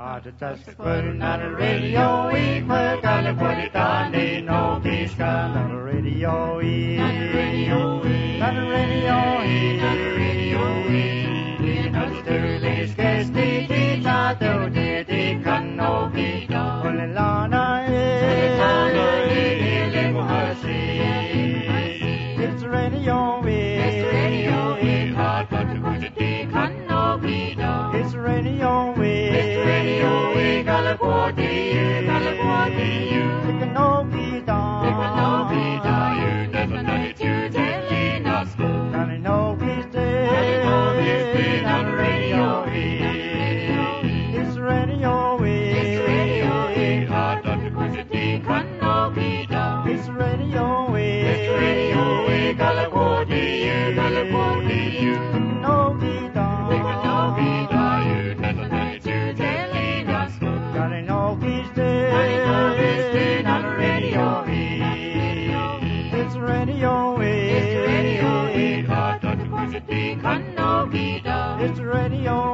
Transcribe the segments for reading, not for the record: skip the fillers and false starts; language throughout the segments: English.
Just putting on the radio, we put on the body down, they know this kind of radio, on the radio, on the radio, on the radio, in the Sterling's guest, they did not do, they can know me, only Lana, it's radio, it's radio, hard but the good they can know me, it's radio, California, they can know me down, you never know it, you telling us, and I know he's dead, on the radio, it's radio, hard on the good they can know me down, it's radio, California, you can know me down, they can know me down, you never know it, you telling us, and I know he's dead, on the radio, it's radio, hard on the good they can know me down, it's radio,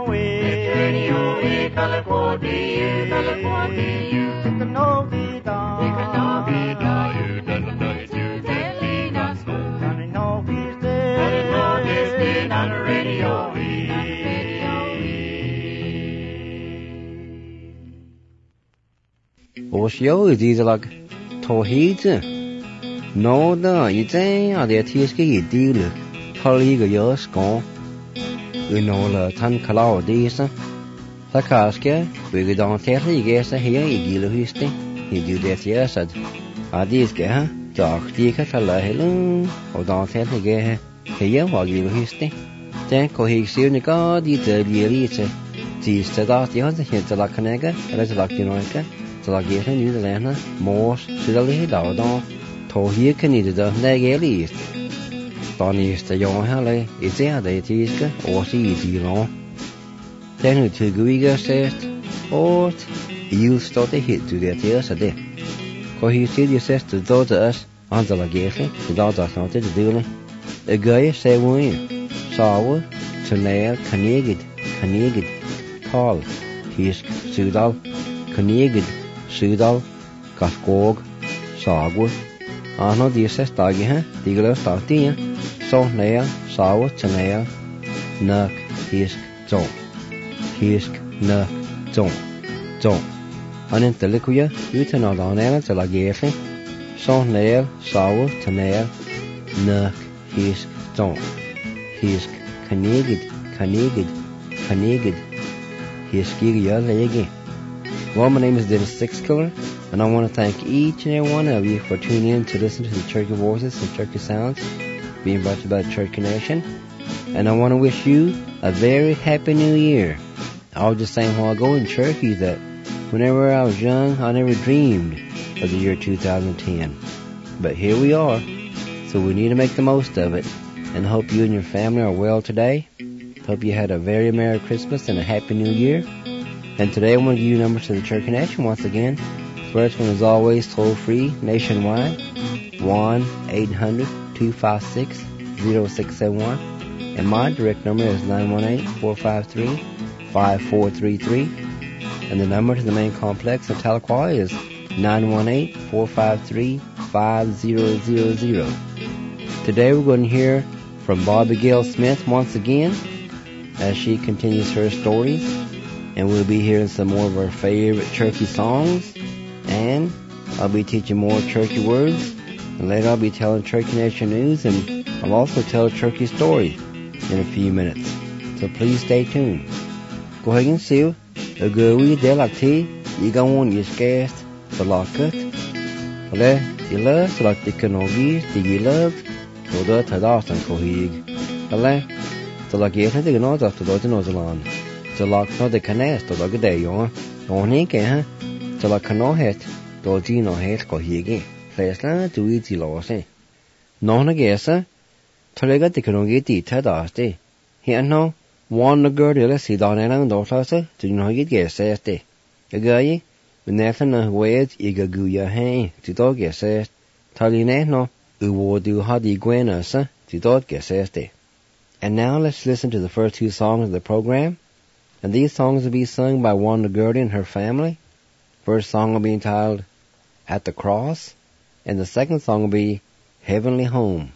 California, you can know me down, you never know it, you telling us, and I know he's dead, on the radio. Osio is these like Tohid. No, the Ite are the Tiski deal. Colleague yours gone. You know the Tan Kalau days. The Kaska, we don't tell you guess here, you deal with it. You do that, yes, I did get dark, take a hello, or don't tell you get here while you history. Then cohesive the god, the elite. These the dot the other hit the Lacanega, and as like Unica. La guerra New Zealand, Morse, Sidley, Dowdon, Tohi Canada, Nagalis. Donny is the young Halley, is there the Tiska, or see it long. Then to Guiga says, or you start a hit to get years a day. For he says to those us, under la guerra, the dogs are not to do. A guy say, we sour, to nail, Canigid, Paul, he's Sudal, Canigid. Sudal, Gaskog, Sagwood, Anno Dias Dagiha, Digler Startia, So Nail, Sour, Chanail, Nuck, Hisk, Zone, Nuck, Zone. Uninteliquia, Utanod on Ella to la Gefe, So Nail, Sour, Chanail, Nuck, Hisk, Zone, Canigid, Hiskigia Legi. Well, my name is Dennis Sixkiller, and I want to thank each and every one of you for tuning in to listen to the Turkey Voices and Turkey Sounds being brought to you by the Turkey Nation. And I want to wish you a very happy new year. I was just saying a while ago in Turkey that whenever I was young, I never dreamed of the year 2010. But here we are, so we need to make the most of it. And I hope you and your family are well today. Hope you had a very Merry Christmas and a Happy New Year. And today I want to give you numbers to the Turkey Nation once again. First one is always toll-free nationwide, 1-800-256-0671. And my direct number is 918-453-5433. And the number to the main complex of Tahlequah is 918-453-5000. Today we're going to hear from Bobby Gail Smith once again as she continues her stories. And we'll be hearing some more of our favorite Turkey songs. And I'll be teaching more Turkey words. And later I'll be telling Turkey Nation news. And I'll also tell a Turkey story in a few minutes. So please stay tuned. Go ahead and see you. A good wee day like tea. You go on your scarce. The lock it. Well, you love so like the canogies. Do you love? So that had often cohig. Well, so like you think know that to the Nozalan. So like no the canest or like a day on he can. So like no het. Do you know het cohigi? First land to eat the loss. No, I guess. Tolega the canogi tea had asked. Here no. One the girl let's see down and daughter. Do you know you guess? A guy. When nothing ways, you go your hand to dog guess. Taline no. You will do hadi guenas to dog guess. And now let's listen to the first two songs of the program. And these songs will be sung by Wanda Gertie and her family. First song will be entitled At the Cross, and the second song will be Heavenly Home.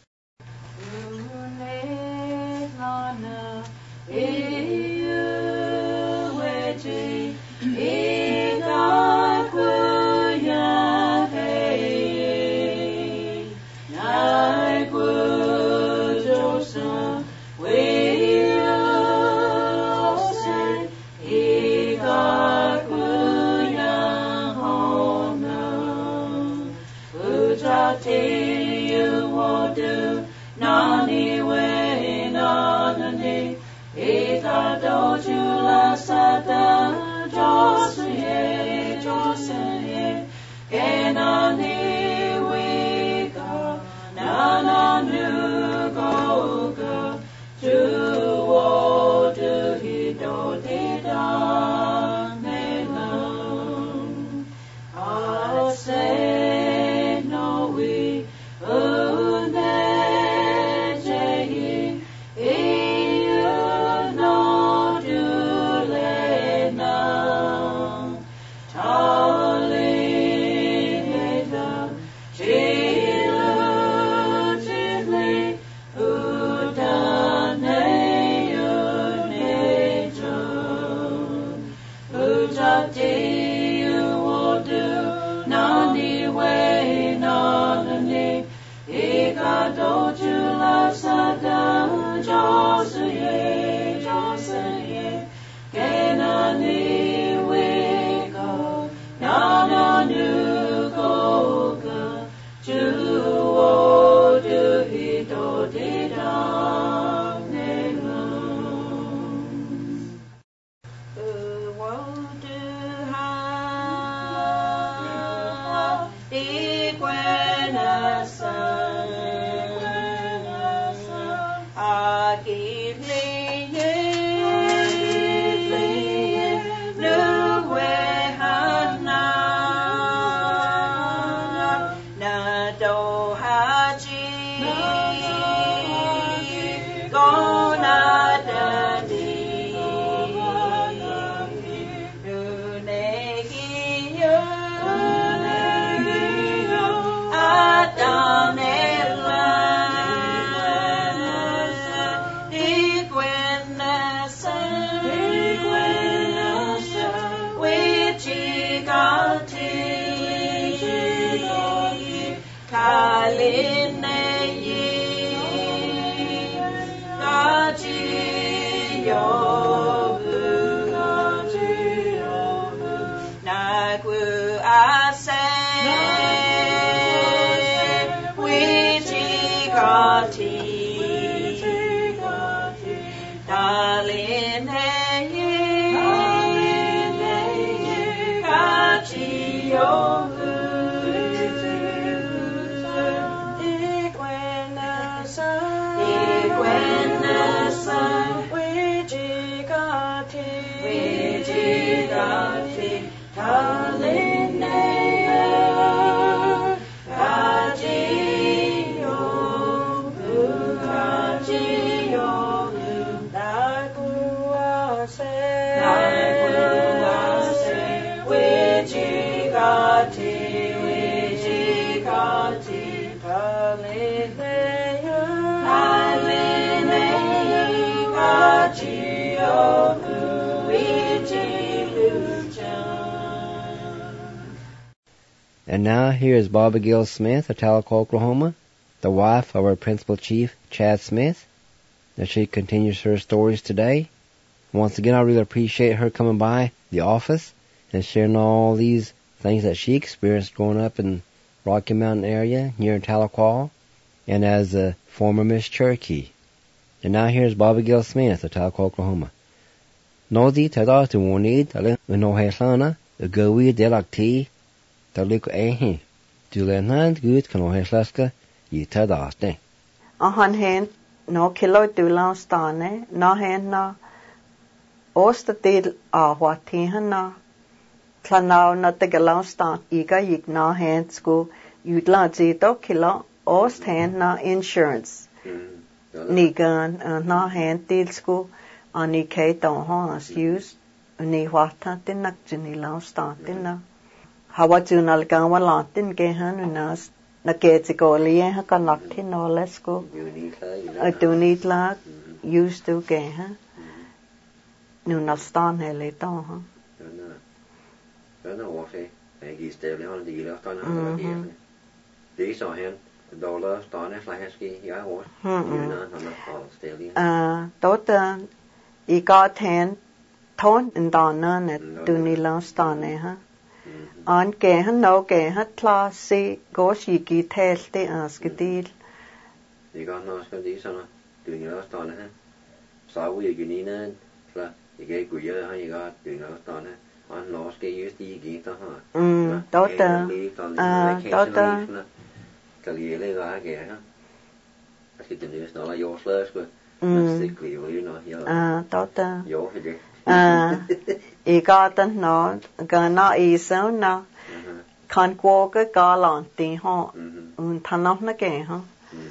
And now here is Bobby Gill Smith of Tahlequah, Oklahoma, the wife of our principal chief, Chad Smith, as she continues her stories today. Once again, I really appreciate her coming by the office and sharing all these things that she experienced growing up in Rocky Mountain area near Tahlequah and as a former Miss Cherokee. And now here's Bobby Gill Smith of Tahlequah, Oklahoma. Nozi tada tu wonid ale unoheslana ugawi delakti Taliko ehi. Du lenand gut kan oheslaska I tadaste. Ahan hen no kilo dulan stane na hen na ostatil ahwatihan na Klanau na tegalan stan iga yik na hen sku yudlan zito kilo ost hen na insurance. Nigan na hen til sku Ani kei tau hons use uni wata tinak juni lao startina. Hawa junal gawa latin ke han unas na keti ko liye ha kanakti no lesko. Dunit la use to ke ha. Nunal stan hele tau ha. Denne årsag, jeg giver stævlig hånd, det gælder stående hånd, det er så hen, dollar stående flaske, jeg er års, Dota I got hen, ton en dana du ni lang stående ha. An ke han no ke ha klar se gås I giv tælt det askedil. Det gør nok skal det sådan, du ni lang stående ha. Så er vi ikke nede, så jeg kan ikke gå hjem, han ikke har du ni lang stående. Han lå skal just I giv der her. Dota. Dota. Kan lige lægge af her. Jeg skal den næste når jeg slår sgu. Det kliver jo når jeg. Dota. Jo, det. I gatan no, gana I så na. Kan gå galant ha. Un tanaf na ke ha.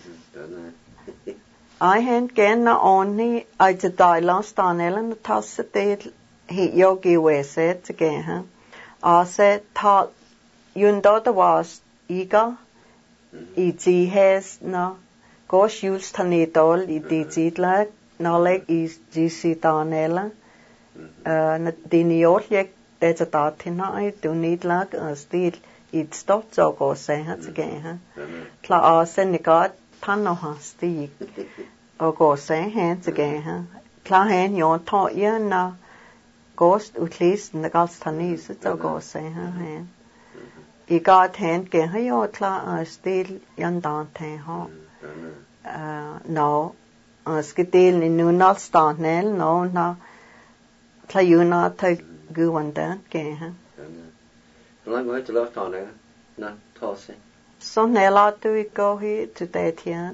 I hen gena onni I te dailan stanelen tasse det he yogi wese te ha. Ase ta yundo the was iga I ti has na gosh yuls tanitol I di titla na leg I gc tanela na diniol yek det ta tina I do need lag stil it stop so go se ha te ha. Kla ase nigat tanno ha sti og gå se hen te ha. Kla hen yo to ya na Ghost utlisten der gals tanise så går se her hen. I got hen ke ha jo klar stil yan dante ha. No skedel I nunal stanel no na klar yuna ta guwanda ke ha. Så langt går til loftet na tosse. Så nela du I go here to that here.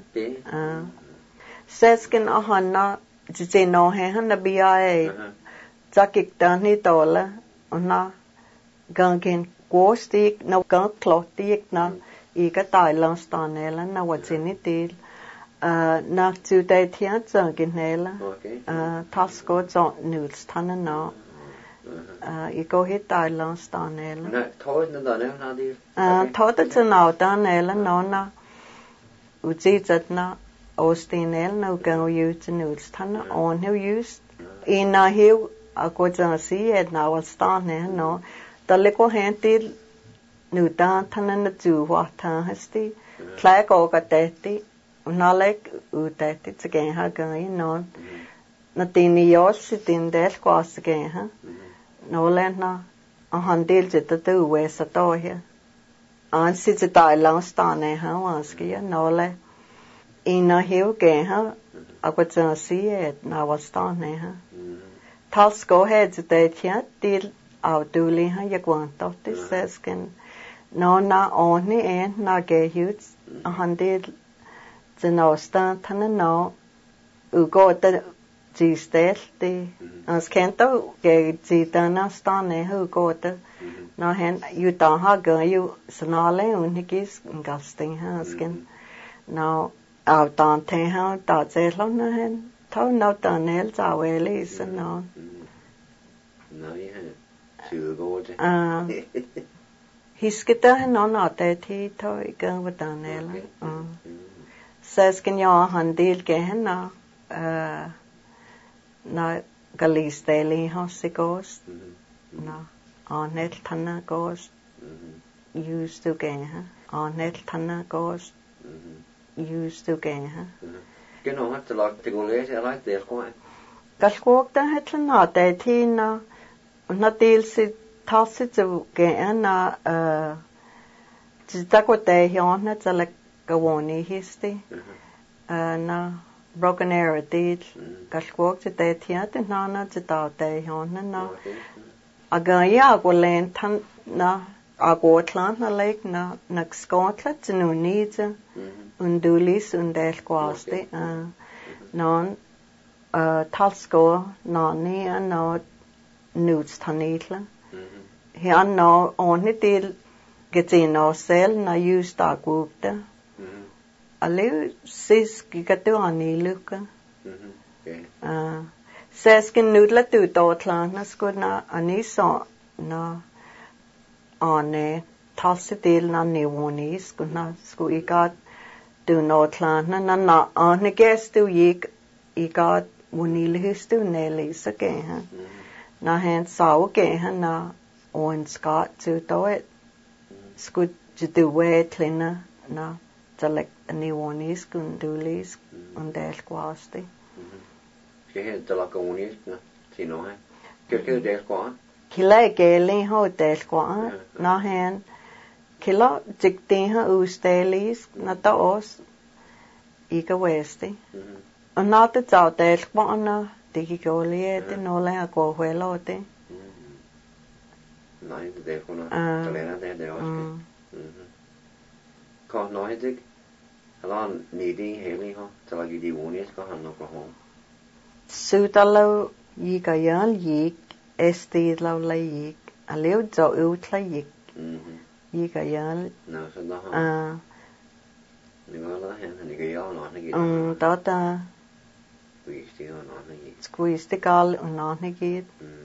Sesken og hanna je no he han na bia Zakik dani dola ona gangen gostik na gang klotik na I ka Thailand stanela na wajini til na tu dai tia zanginela tasko zo nuls tanna na I go hit Thailand stanela na toit na dane na di toit ta na danela no na ujizat na ostinel na gang use nuls tanna on who used in na hiu Ako jang si et na wal stan ne no dale ko hen til nu da tanan na ju wa ta hasti klai ko ka te ti na lek u te ti tge ha ga no na tin yo si tin del ko as ge ha no len na a han del je ta tu we sa to he an si je tai lang stan ne ha wa ski no le in na hiu ge ha ako jang si et na wal stan ne ha Tals go ahead today here til afduli ha jeg want det sesken no na oni en na ge huts han del the no stand tan no u go the G stel det as kento ge G dana stand ne hu go the no hen you ta ha go you snale un higis gasting ha sken no av dan te ha ta se lo na hen Tao nấu tờ nел za wele is no. No yeah. Chưa go chứ. Hiskita no na te thi thôi gan wa tờ nel. Says can yo handil ke na na galisteli hosigos. Na onet thana gos. Used to ge ha. Onet thana gos. Used to ge ha. Cái nó hết là cái cô lấy sẽ lấy tiền của anh. Cái cuộc đó hết là nó để thì nó tiêu sĩ tháo sĩ cho cái na chỉ ta có thể hiểu nó chỉ là cái vấn đề history na broken arrow thì cái cuộc chỉ để thì nó chỉ tạo để hiểu nó agar ya có lên thằng na ago tlan na lek na skotla chỉ nu nít undulis undel quaste non talsko noni no nuts tanitla he an no onni til getino sel na justa gupta ale sis gigatu ani luka Seskin nudla tu dotla na skuna aniso na ane talsidil na niwonis kuna sku igat du notla na ane gestu yik igat wunilhis tu neli sake na hen saw ge na on scott to do it sku du we klina na talek niwonis kun dulis on del quasti. Ke de la comunis na sino hai ke de kwa kila geli ho del kwa na hen kila jikte ha ustelis na taos ika westi na te tau del kwa na digi golie te no le ko huelo te na de ko na talena de oske ko no hidik alan nidi heli ho talagi di wonis ko han no ko ho Sutalo yikayal yik esti lau la yik aleu zo utla yik yikayal na so da ha ni wala hen ni ga yo no ni tata squeeze no ni squeeze the gal no ni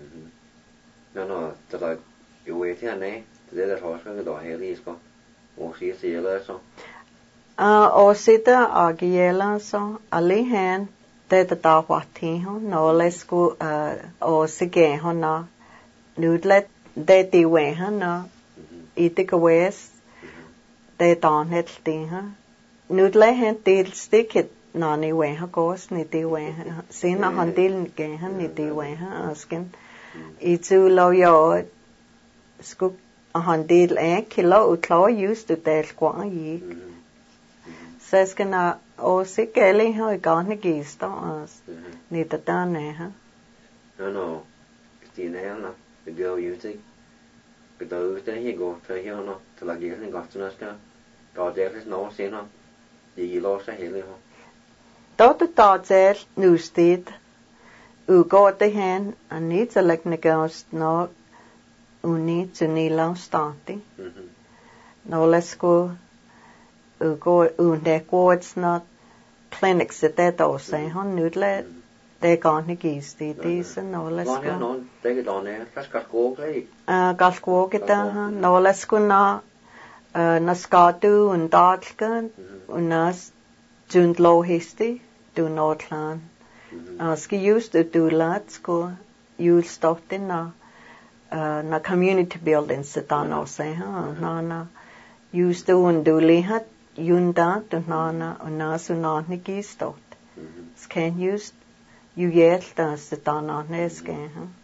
no tala you wait ne de la rosa que do heli sko o si se la so o sita agiela so ali hen te ta wati ho no lesku o sige ho na nudlet de ti we ha na itika wes de don het ti ha nudle hen til sticket na ni we ha kos ni ti we sin na handil ge ha ni ti we ha asken itu lo yo sku a handil kilo utlo used to del kwa yi seskena o sikeli ho gane gisto as ni ta ne ha no ti ne na the girl you take cái từ tới hiện go tới hiện nó thì là gì cái gặp chúng ta có thể là nó sẽ nó gì lo sẽ hiện lên không đó to zel newsted u go te hen ani select negos no uni tuni long starti no let's go u go unde quotes not clinics at that all say hon nudle they gone ni gisti this no let's go no te cái đó này các các cô cái gal go kita no let's go na skatu und datlken und nas jund lo histi do not plan ski used to do lots go you stopped in na community buildings setano say na used to und do lihat yunda to na na ni gistot can use you yet setano neske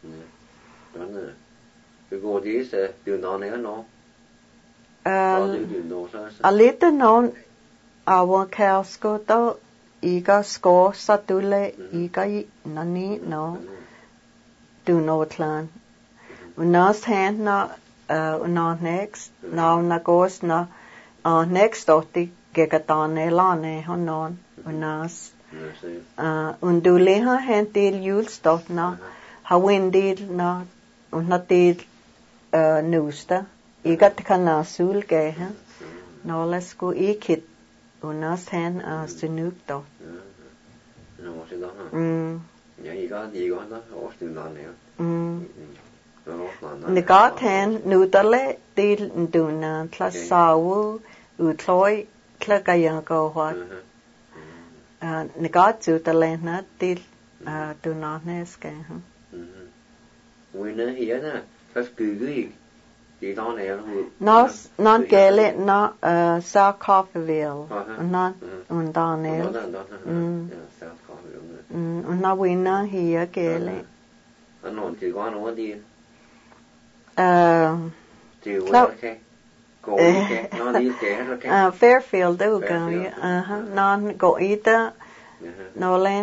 cái cô đi sẽ điều đó này nó a little known our Kelsko to iga score satule iga nani no do no plan unas hand na next now na goes na next oti gegatane lane honon unas undule ha hand til jul stop na ha windil na unatil nusta igat kana sul ge ha no let's go ikit unas hen sinuk to no se da ja iga di go na ostin na ne ni gat hen nudale til duna klasawu utloi klagaya go what ni gat zu talena til duna neske ha winner here na first gugui di đó này nó non gele nó Sarcopheville non undane nó winner here gele nó chỉ có nó đi chỉ có cái cô nó đi cái Fairfield đâu cả non goita nó lên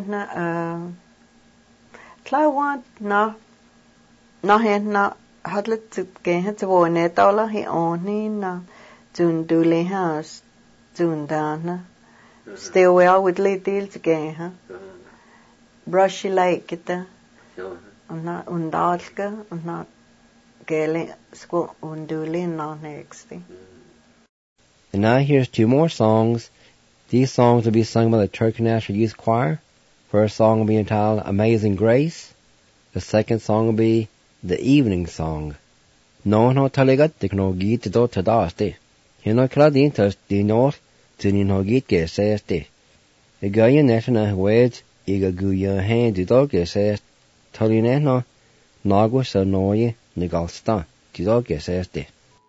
Taiwan nó hen nó had let to get to one at all he only na jun do le has jun dana stay well with little to get brushy like it na undalka na gele sco undule na next. And now here's two more songs. These songs will be sung by the Turkey National Youth Choir. First song will be entitled Amazing Grace, The second song will be The Evening Song. No no talagat no git do tadaste. Hino kladin tas dinor tinin ho git ke seste. E gayen netna wed iga guya hand do ke sest. Talineno nagwa sa noye nigalsta. Do ke seste.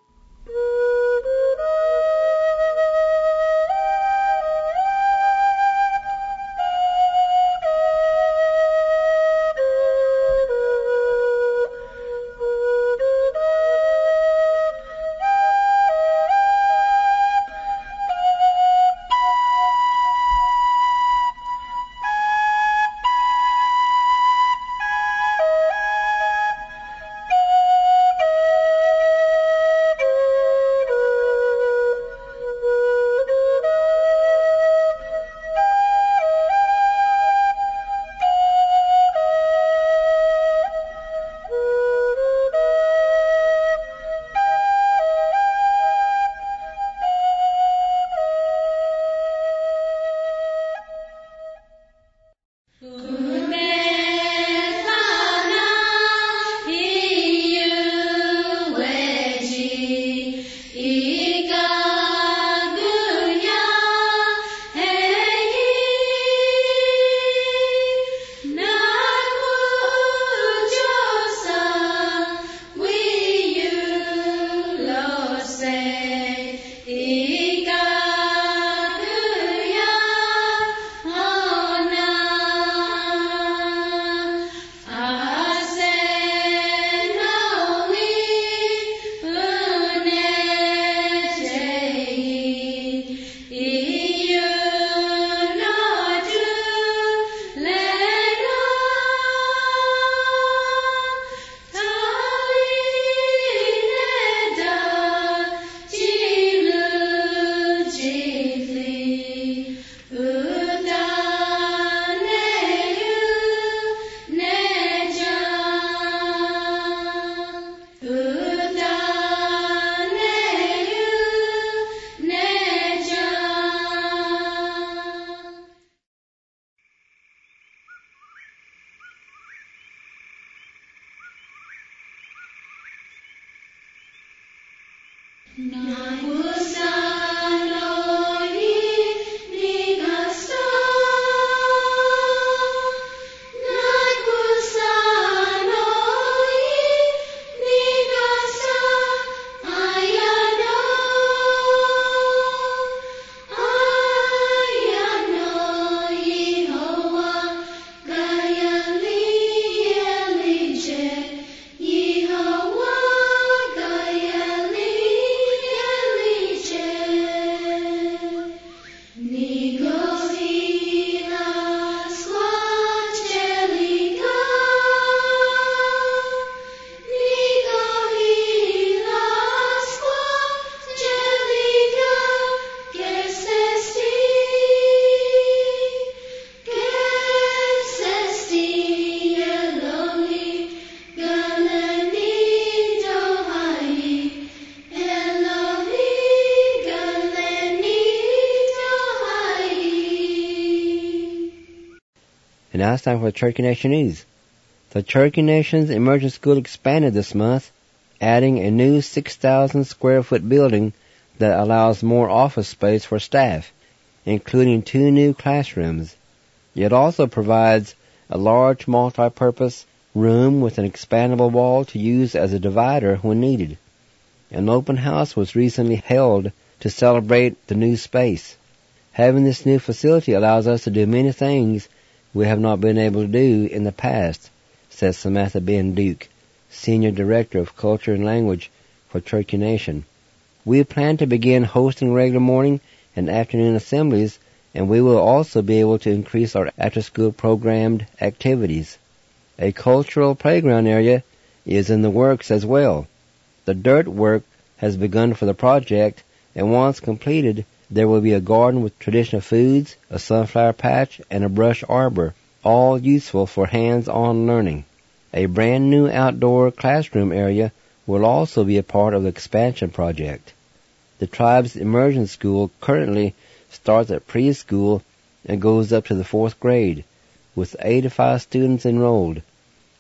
And now it's time for the Cherokee Nation News. The Cherokee Nation's Emergent School expanded this month, adding a new 6,000 square foot building that allows more office space for staff, including 2 new classrooms. It also provides a large multi-purpose room with an expandable wall to use as a divider when needed. An open house was recently held to celebrate the new space. Having this new facility allows us to do many things we have not been able to do in the past, says Samantha Ben Duke, Senior Director of Culture and Language for Cherokee Nation. We plan to begin hosting regular morning and afternoon assemblies, and we will also be able to increase our after-school programmed activities. A cultural playground area is in the works as well. The dirt work has begun for the project, and once completed, there will be a garden with traditional foods, a sunflower patch, and a brush arbor, all useful for hands-on learning. A brand new outdoor classroom area will also be a part of the expansion project. The tribe's immersion school currently starts at preschool and goes up to the 4th grade, with 85 students enrolled.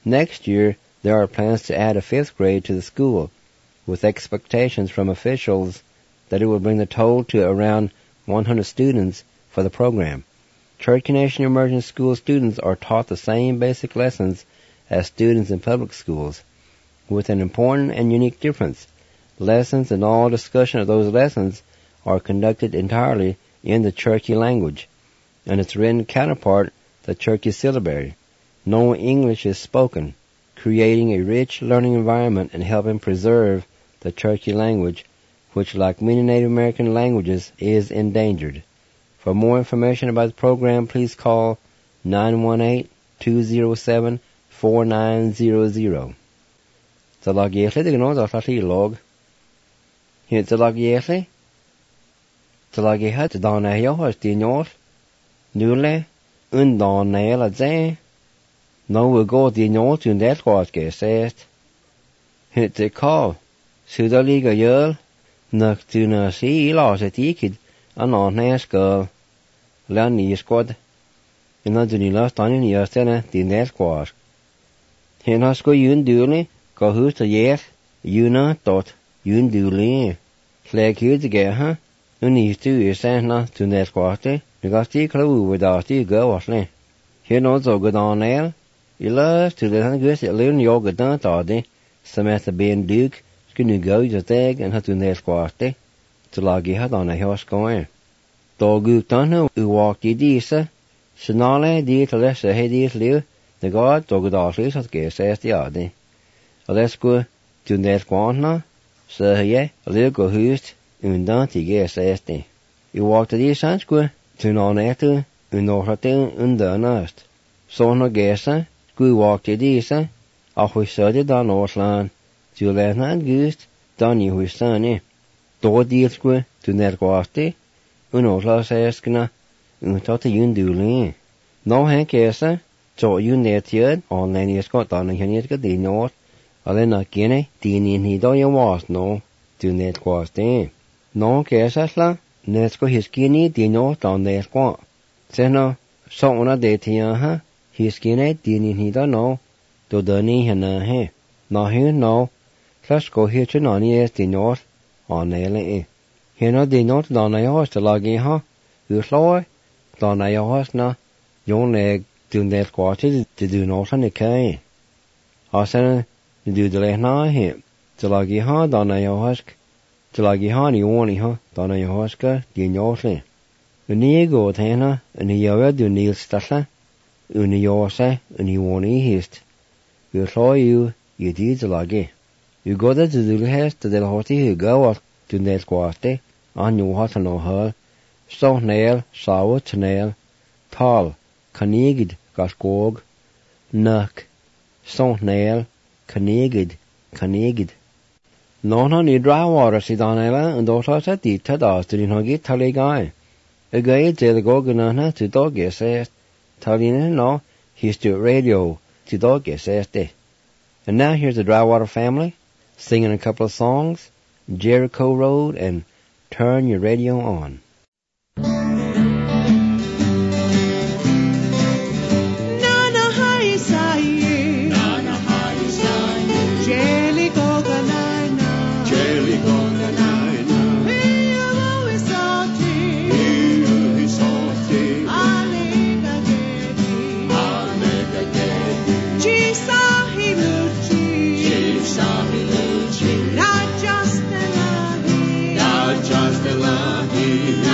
Next year, there are plans to add a 5th grade to the school, with expectations from officials that it will bring the total to around 100 students for the program. Cherokee Nation Immersion School students are taught the same basic lessons as students in public schools, with an important and unique difference. Lessons and all discussion of those lessons are conducted entirely in the Cherokee language, and its written counterpart, the Cherokee syllabary. No English is spoken, creating a rich learning environment and helping preserve the Cherokee language, which, like many Native American languages, is endangered. For more information about the program, please call 918-207-4900. Talag Yesli, the Gnod of Lati Log. Here Talag Yesli. Talag Yehat, the Donayo, as the North. Nule, Undon at Zay. No, we'll go the North in that what gets said. Here the call. Sudaliga Yell. Nuk to na see loss at Ekid, and on nice girl. Learn squad. And not to the last on in the Astana, the net squad. Here not go you duly, go who's the yes, you not thought, you duly. Flag you to get, huh? You need to is sent not to net squad, you got the clue without the girl was lay. Here not so good on nail. You love to the hundreds that learn your good done thought, Samantha being Duke. Kunnen go to tag and had to net squatte to log had on a horse going. Dog you done who walked the disa, Shanale did to less a heady live, the god dog off at guess as the other. Let's go to net squanna, so ye, a little go host, and don't guess as the. You walked the disa square to non etu, and no hotel and the nest. So no guessa, go walk the disa, off we saw the down Northland. To let not gust, done you with sunny. Do deals go to net guasti, uno las eskina, untot the unduli. No hank essa, so you net yet, on any scott on the henniska the north, or then a guinea, dini he do you was no, to net guasti. No casasla, netsko his guinea the north on the squat. Seno, so una de tia, his guinea dini he do no, do the knee hana he. No here no. Let's go here to Nani as the north on the Here no the north down a horse to log in, huh? You slow down a horse na, young leg to that quarter to do north on the kay. I said, you do the left now here. To log in, huh? Down a horse. To log in, huh? You want it, huh? Down a horse, the northly. When you go to Hannah, and you ever do Neil Stassa, and you also, and you want it. You slow you did the log in. You go to the house to the horty who go up to net squatte, on your hot no her, so nail, sour to nail, tall, canigid, gasgog, nuck, so nail, canigid. No, you dry water, sit on ella, and those are at the tadas to the get tally guy. A guy tell go ganana to dog says, telling no, he's to radio to dog says. And now here's the Drywater family, singing a couple of songs, Jericho Road and Turn Your Radio On. Just a lucky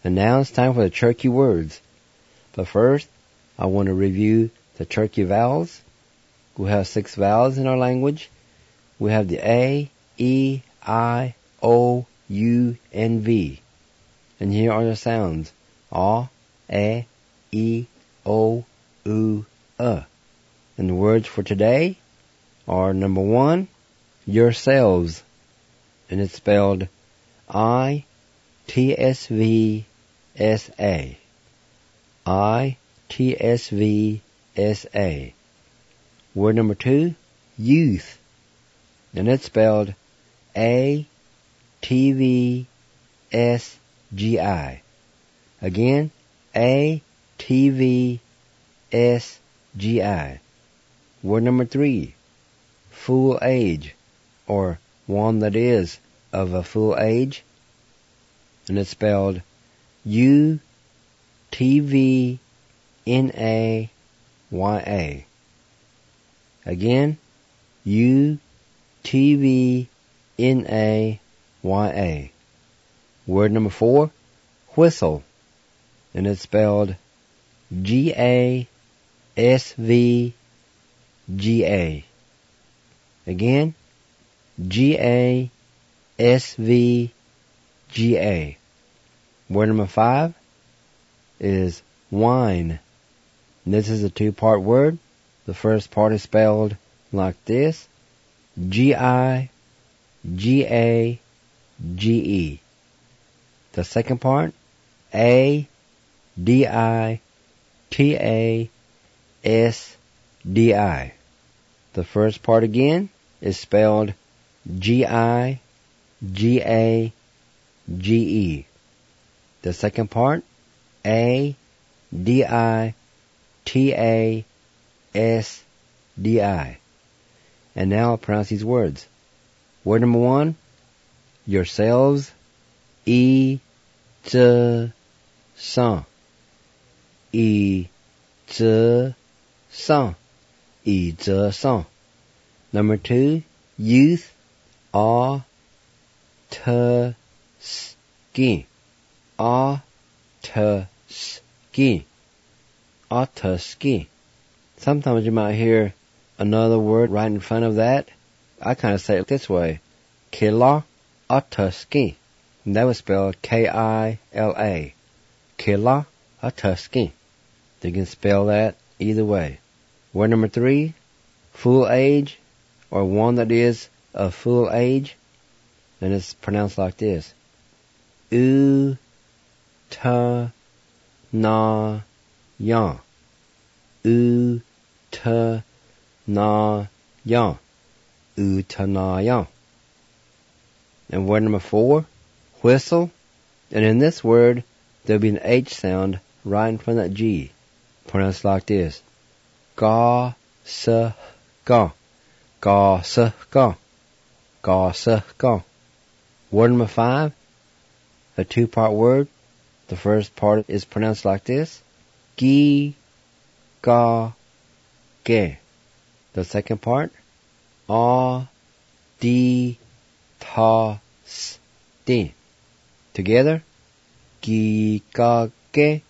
And now it's time for the Cherokee words. But first, I want to review the Cherokee vowels. We have 6 vowels in our language. We have the A, E, I, O, U, and V. And here are the sounds. A, E, O, U, And the words for today are number 1, yourselves. And it's spelled I-T-S-V-S-A. I-T-S-V-S-A. Word number 2, youth. And it's spelled A-T-V-S-G-I. Again, A-T-V-S-G-I. Word number 3, full age, or one that is of a full age. And it's spelled U-T-V-N-A-Y-A. Again, U-T-V-N-A-Y-A. Word number 4, whistle. And it's spelled G-A-S-V-G-A. Again, G-A-S-V-G-A. Word number 5 is wine. And this is a 2-part word. The first part is spelled like this: G-I-G-A-G-E. The second part, A-D-I-T-A-S-D-I. The first part again is spelled G-I-G-A-G-E. The second part, A-D-I-T-A-S-D-I. And now I'll pronounce these words. Word number 1, yourselves. E-Z-San. E-Z-San. E-Z-San. Number 2, youth. A-T-S-K. A-T-S-K. A-T-S-K. Sometimes you might hear another word right in front of that. I kind of say it this way: Kila A-T-S-K. And that was spelled K-I-L-A. Kila A-T-S-K. You can spell that either way. Word number 3, full age, or one that is of full age. And it's pronounced like this: U-T-Na-Yan. U-T-Na-Yan. U-T-Na-Yan. And word number 4, whistle. And in this word, there'll be an H sound right in front of that G. Pronounced like this: Ga-sa-ga. Ga-sa-ga. Ga-sa-ga. Word number 5, a 2-part word. The first part is pronounced like this: Gi-ga-ge. The second part, A-di-ta-sti. Together, Gi-ga-ge,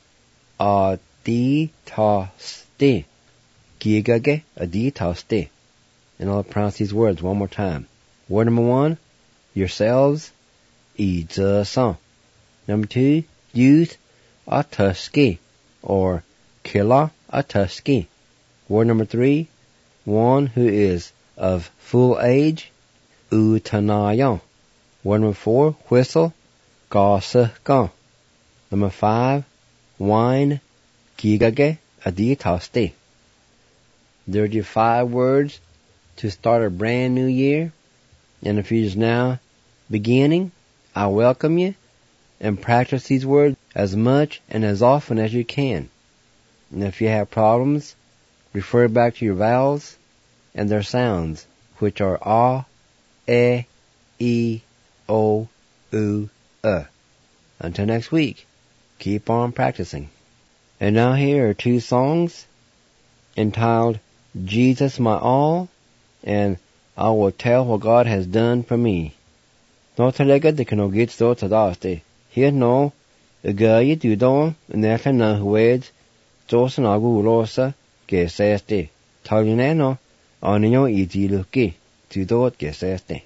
A-di-ta-sti. Gi-ga-ge, A-di-ta-sti. And I'll pronounce these words one more time. Word number 1, yourselves. E-Z-San. Number 2, youth. A-T-S-K. Or Kila A-T-S-K. Word number 3, one who is of full age. U-T-Na-Yan. Word number 4, whistle. Ga-sa-ga. Number 5, wine. Gi-ga-ge, A-di-ta-sti. There are your 5 words to start a brand new year. And if you're just now beginning, I welcome you, and practice these words as much and as often as you can. And if you have problems, refer back to your vowels and their sounds, which are A, E, I, O, U, Until next week, keep on practicing. And now here are 2 songs entitled Jesus My All and I Will Tell What God Has Done For Me. No te lega de que no gits do te daste. Here no, Agayi dudon, Nathan Wade, Johnson Agulosa, Geseste, Talinano, Onio Idiluki, Tudot Geseste.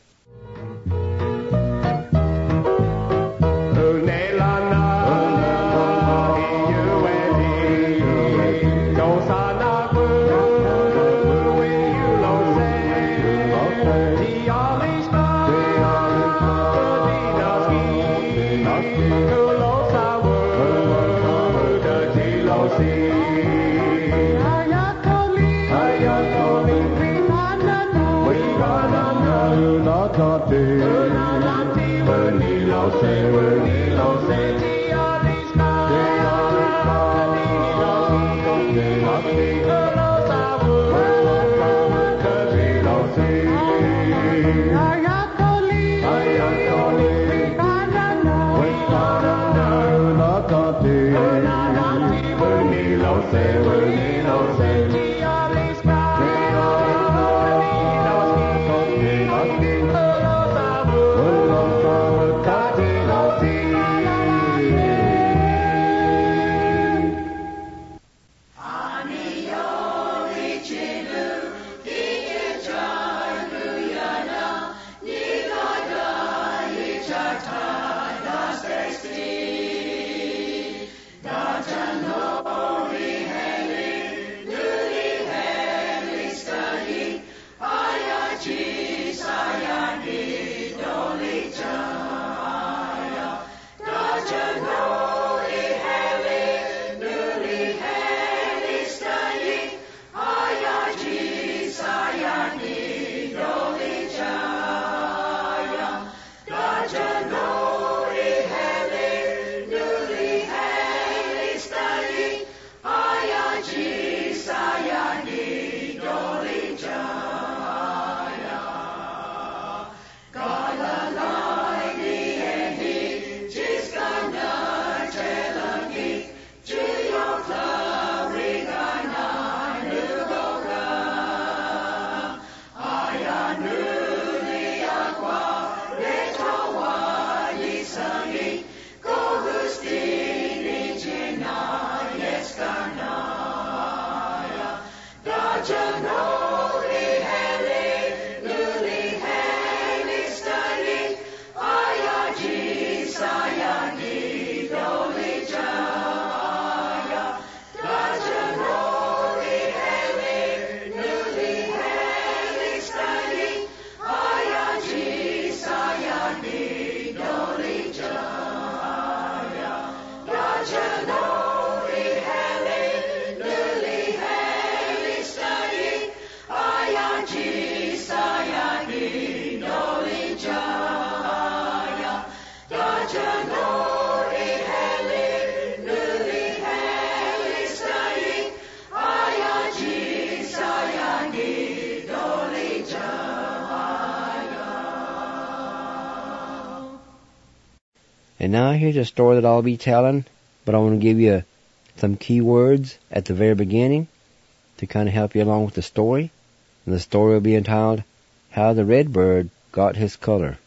And now here's a story that I'll be telling, but I want to give you some key words at the very beginning to kind of help you along with the story. And the story will be entitled, How the Red Bird Got His Color.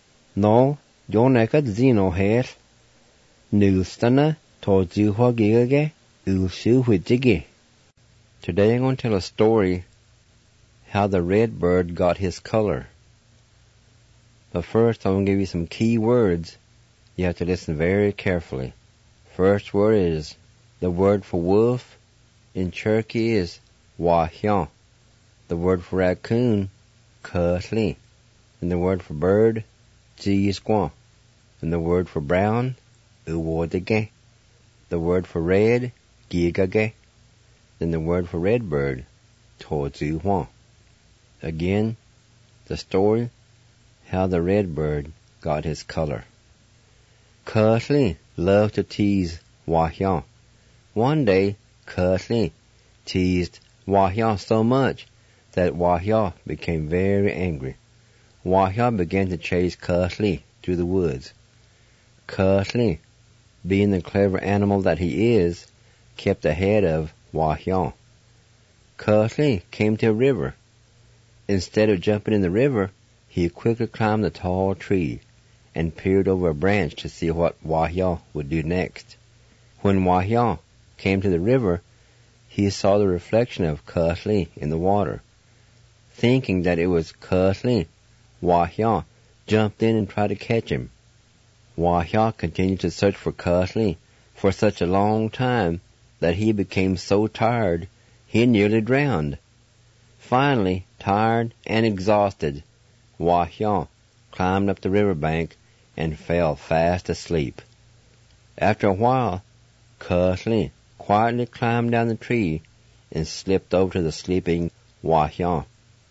No, Joneka Zeno Het, Nulstana Tozuha Gigage, Ulsu Hujige. Today I'm going to tell a story, How the Red Bird Got His Color. But first I'm going to give you some key words. You have to listen very carefully. First word is, the word for wolf in Cherokee is Wahyan. The word for raccoon, Kusli. And the word for bird, Jisquan. And the word for brown, Uwodage. The word for red, Gigage. Then the word for red bird, Tozuhuan. Again, the story, how the red bird got his color. Kusli loved to tease Wahyan. One day, Kusli teased Wahyan so much that Wahyan became very angry. Wahyan began to chase Kusli through the woods. Kusli, being the clever animal that he is, kept ahead of Wahyan. Kusli came to a river. Instead of jumping in the river, he quickly climbed a tall tree and peered over a branch to see what Wahya would do next. When Wahya came to the river, he saw the reflection of Cussly in the water. Thinking that it was Cussly, Wahya jumped in and tried to catch him. Wahya continued to search for Cussly for such a long time that he became so tired he nearly drowned. Finally, tired and exhausted, Wahya climbed up the river bank and fell fast asleep. After a while, Cussly quietly climbed down the tree and slipped over to the sleeping Wahya.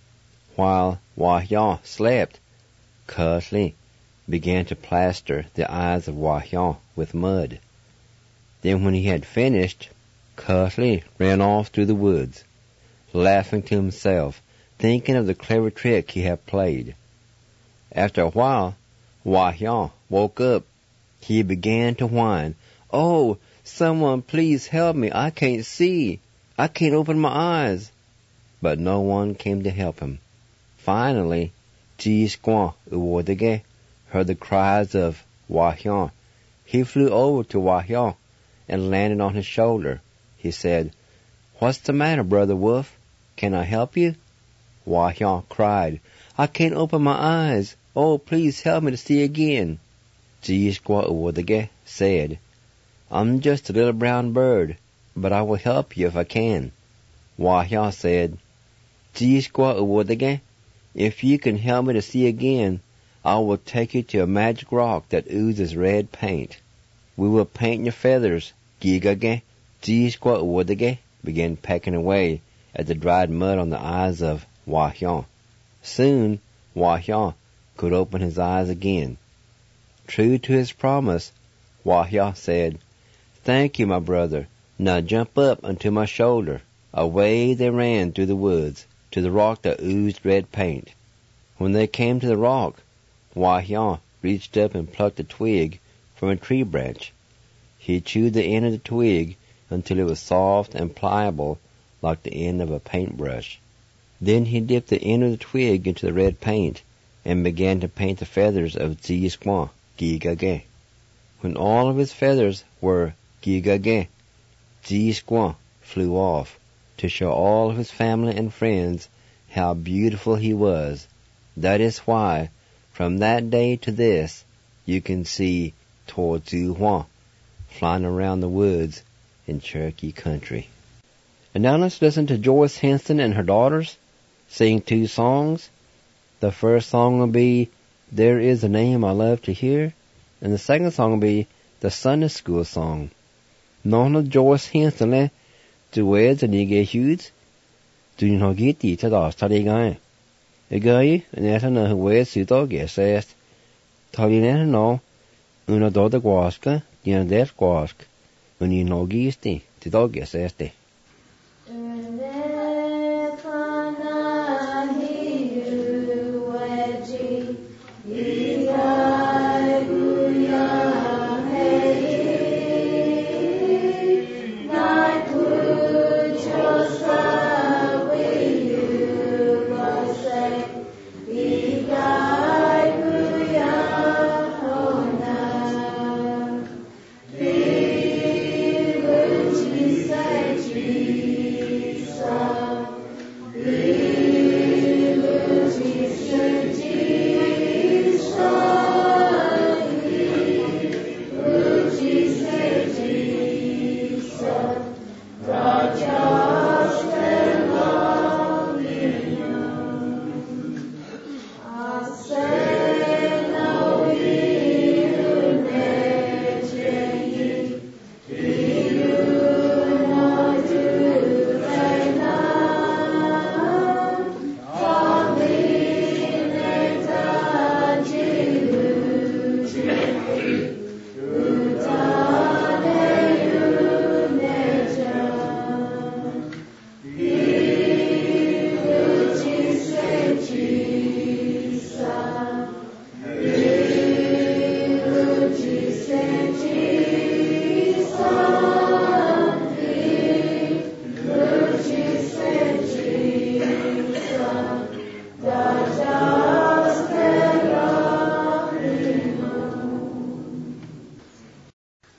While Wahya slept, Cussly began to plaster the eyes of Wahya with mud. Then when he had finished, Cussly ran off through the woods, laughing to himself, thinking of the clever trick he had played. After a while, Wahya woke up. He began to whine, "Oh, someone please help me. I can't see. I can't open my eyes." But no one came to help him. Finally, Squaw Uwodege heard the cries of Wahya. He flew over to Wahya and landed on his shoulder. He said, "What's the matter, Brother Wolf? Can I help you?" Wahya cried, "I can't open my eyes. Oh, please help me to see again." Squaw Uwodege said, "I'm just a little brown bird, but I will help you if I can." Wahya said, "Squaw Uwodege, if you can help me to see again, I will take you to a magic rock that oozes red paint. We will paint your feathers." Gigage, Squaw Uwodege began pecking away at the dried mud on the eyes of Wahya. Soon, Wahya could open his eyes again. True to his promise, Wahya said, "Thank you, my brother. Now jump up onto my shoulder." Away they ran through the woods to the rock that oozed red paint. When they came to the rock, Wahya reached up and plucked a twig from a tree branch. He chewed the end of the twig until it was soft and pliable like the end of a paintbrush. Then he dipped the end of the twig into the red paint and began to paint the feathers of Squaw Gigage. When all of his feathers were Gigage, Squaw flew off to show all of his family and friends how beautiful he was. That is why, from that day to this, you can see Tozuhua flying around the woods in Cherokee country. And now let's listen to Joyce Henson and her daughters sing two songs. The first song will be "There Is a Name I Love to Hear," and the second song will be the Sunday School song. Nona Joyce Henson to words and you get huge. Do you know get the to study guy? A guy and that's another way to dog yes says. Talina no una dota guasca, you know guask. When you know gisti to dog yes says. Say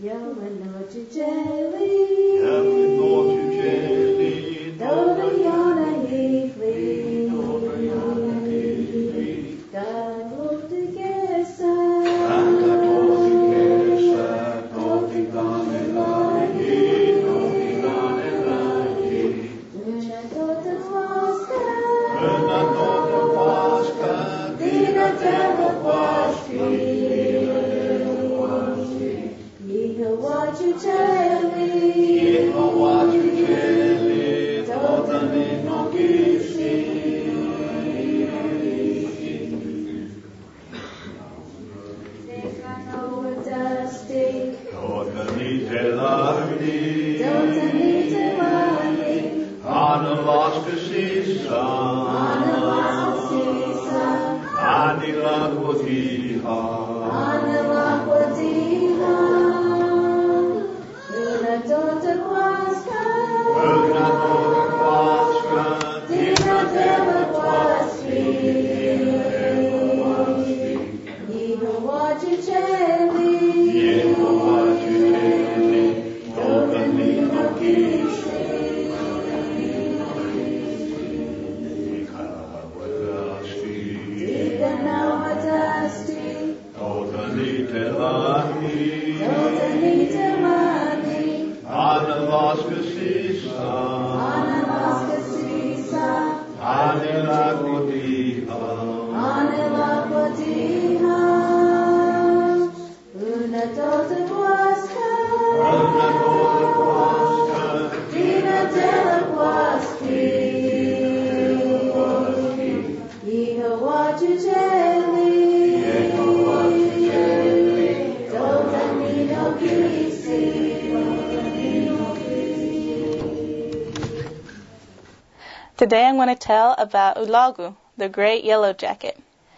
Today I'm going to tell about Ulagu, the great yellow jacket.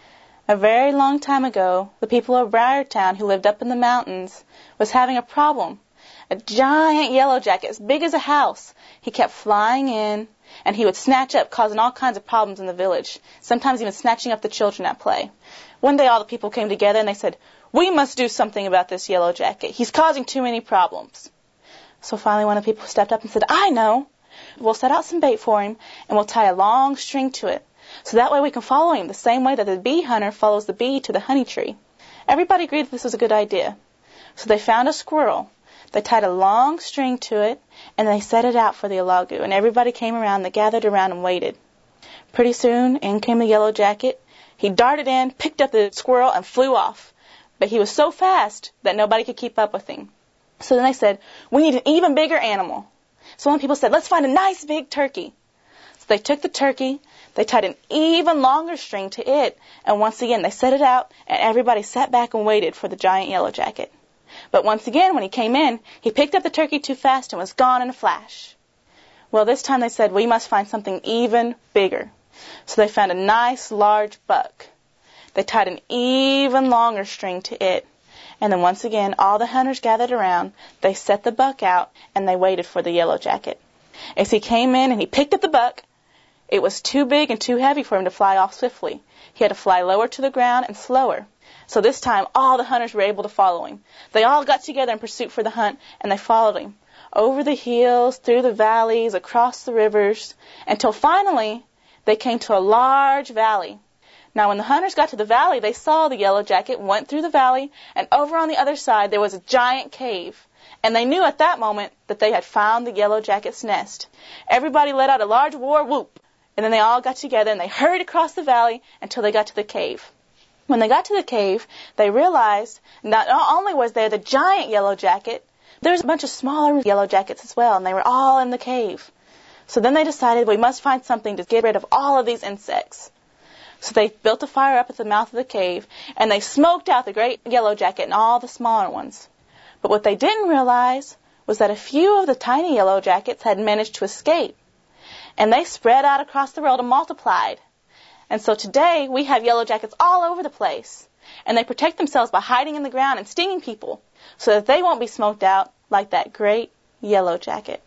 A very long time ago, the people of Briartown who lived up in the mountains was having a problem. A giant yellow jacket as big as a house. He kept flying in, and he would snatch up, causing all kinds of problems in the village, sometimes even snatching up the children at play. One day all the people came together and they said, "We must do something about this yellow jacket. He's causing too many problems." So finally one of the people stepped up and said, "I know. We'll set out some bait for him, and we'll tie a long string to it. So that way we can follow him the same way that the bee hunter follows the bee to the honey tree." Everybody agreed that this was a good idea. So they found a squirrel. They tied a long string to it, and they set it out for the Ulagu, and everybody came around. They gathered around and waited. Pretty soon, in came the yellow jacket. He darted in, picked up the squirrel, and flew off. But he was so fast that nobody could keep up with him. So then they said, "We need an even bigger animal." So one people said, "Let's find a nice big turkey." So they took the turkey, they tied an even longer string to it, and once again they set it out, and everybody sat back and waited for the giant yellow jacket. But once again, when he came in, he picked up the turkey too fast and was gone in a flash. Well, this time they said, "We must find something even bigger." So they found a nice large buck. They tied an even longer string to it. And then once again, all the hunters gathered around. They set the buck out, and they waited for the yellow jacket. As he came in and he picked up the buck, it was too big and too heavy for him to fly off swiftly. He had to fly lower to the ground and slower. So this time, all the hunters were able to follow him. They all got together in pursuit for the hunt, and they followed him over the hills, through the valleys, across the rivers, until finally they came to a large valley. Now, when the hunters got to the valley, they saw the yellow jacket, went through the valley, and over on the other side there was a giant cave. And they knew at that moment that they had found the yellow jacket's nest. Everybody let out a large war whoop, and then they all got together and they hurried across the valley until they got to the cave. When they got to the cave, they realized not only was there the giant yellow jacket, there was a bunch of smaller yellow jackets as well, and they were all in the cave. So then they decided, we must find something to get rid of all of these insects. So they built a fire up at the mouth of the cave, and they smoked out the great yellow jacket and all the smaller ones. But what they didn't realize was that a few of the tiny yellow jackets had managed to escape, and they spread out across the world and multiplied. And so today we have yellow jackets all over the place, and they protect themselves by hiding in the ground and stinging people so that they won't be smoked out like that great yellow jacket.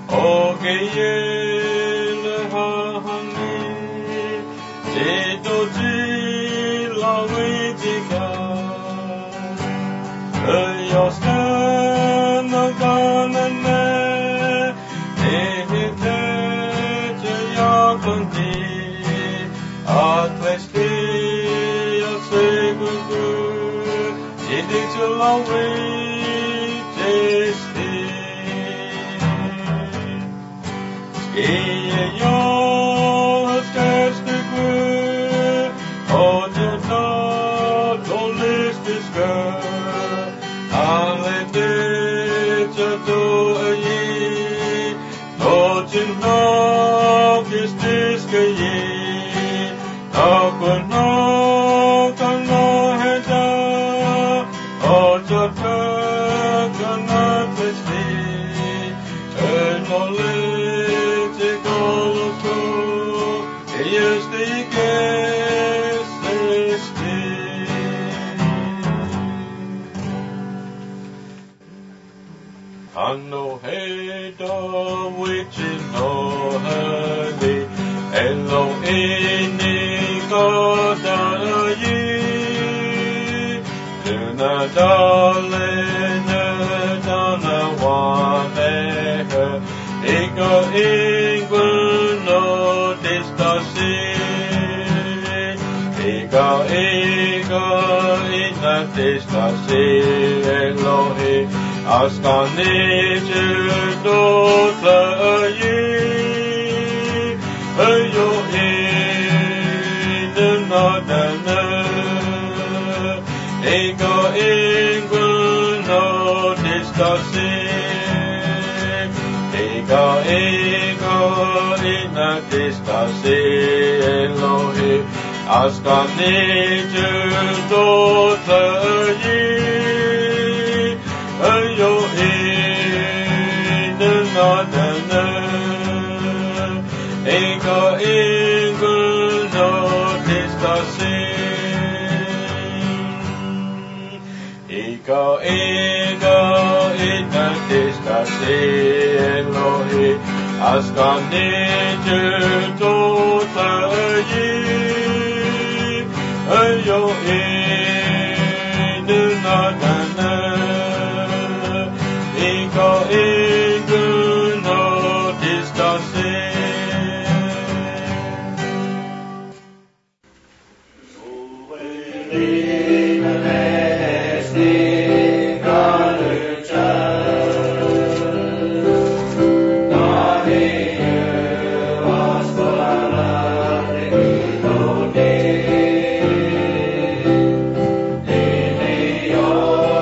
Your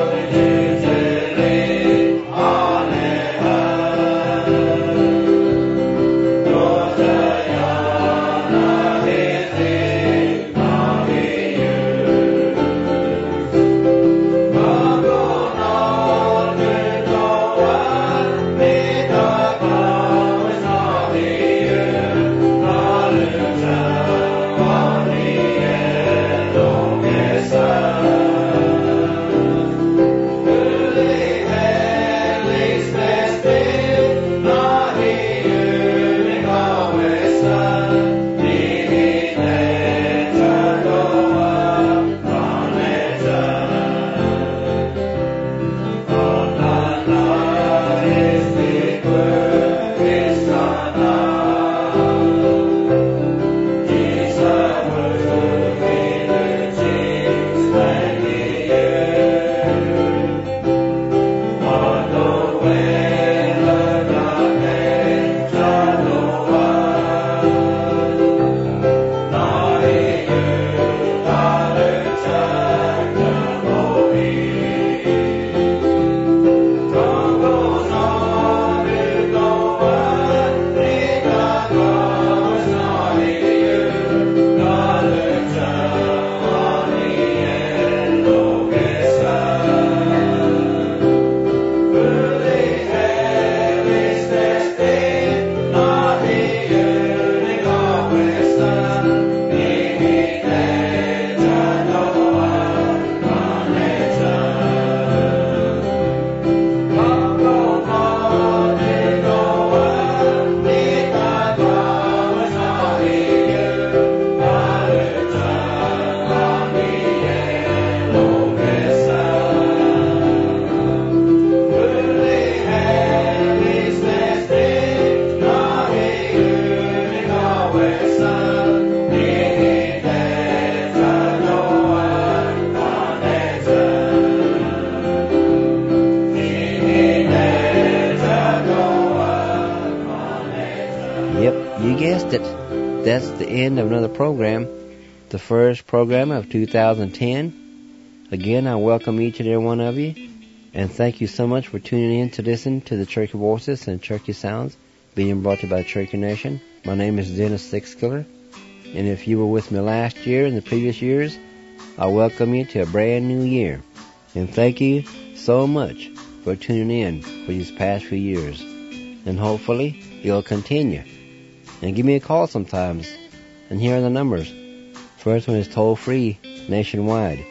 you guessed it. That's the end of another program, the first program of 2010. Again, I welcome each and every one of you, and thank you so much for tuning in to listen to the Cherokee Voices and Cherokee Sounds being brought to you by Cherokee Nation. My name is Dennis Sixkiller, and if you were with me last year and the previous years, I welcome you to a brand new year. And thank you so much for tuning in for these past few years. And hopefully, it'll continue. And give me a call sometimes. And here are the numbers. First one is toll-free nationwide,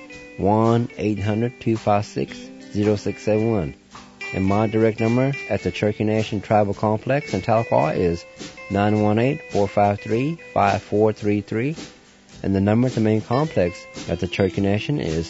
1-800-256-0671. And my direct number at the Cherokee Nation Tribal Complex in Tahlequah is 918-453-5433. And the number at the main complex at the Cherokee Nation is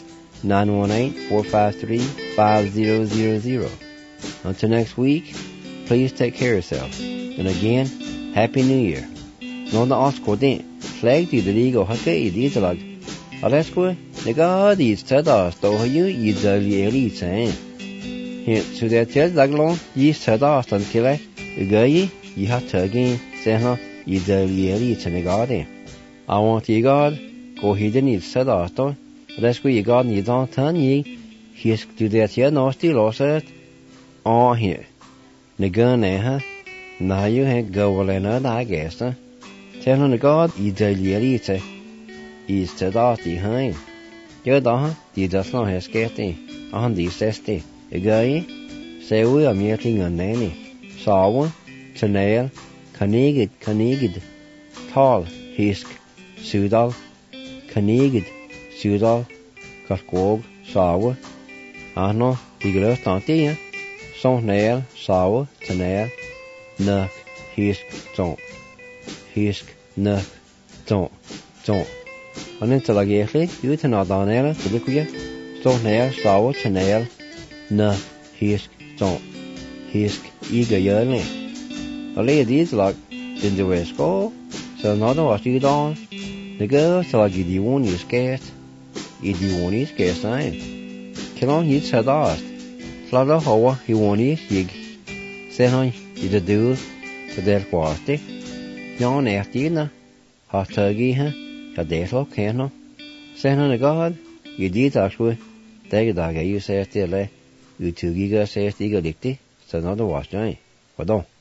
918-453-5000. Until next week, please take care of yourself. And again, Happy New Year. Nå da askoden, slag de ligo hakke I disalag. Alesko, nega di stada sto hayu I dali elite. Here to that tel daglon, yi stada stan kille, ugayi, yi hat again, sehna, yi dali elite negade. I want you God, go hidden I stada sto. Alesko you God ni don't turn ye, he's to that here no still lost. Oh here. Nega neha. Now you had go well another, I guess, huh? Tell him the God, I delirite, is to that behind. You're the you does not have sketty, on the sesty. A guy, say we are meeting a nanny. Sawa, Tanail, Canigid, Tall, Hisk, Sudal, Canigid, Sudal, Kaskog, Sawa, Arno, the girl tantia, Son nail, Sawa, Tanail. Nuck, hisk, don't. Hisk, nuck, don't. And until I get it, you can not on air, to look at stone nail, sour, channel, nuck, hisk, don't. Hisk, eager yearly. A lady's like, in the west go, so another was you down. The girl, so I give you one you scared. If you want you scared, sign. Kill on his head asked. Flutter hoa, he won't eat, yig. Say, honey. I det du for der kvarti. Jan ertina har tagi ha. Ja det så kan no. Sen han God. I dit aksu. Dag you say til le. Utugi ga say stiga dikti. Så når det var støy. Hvordan?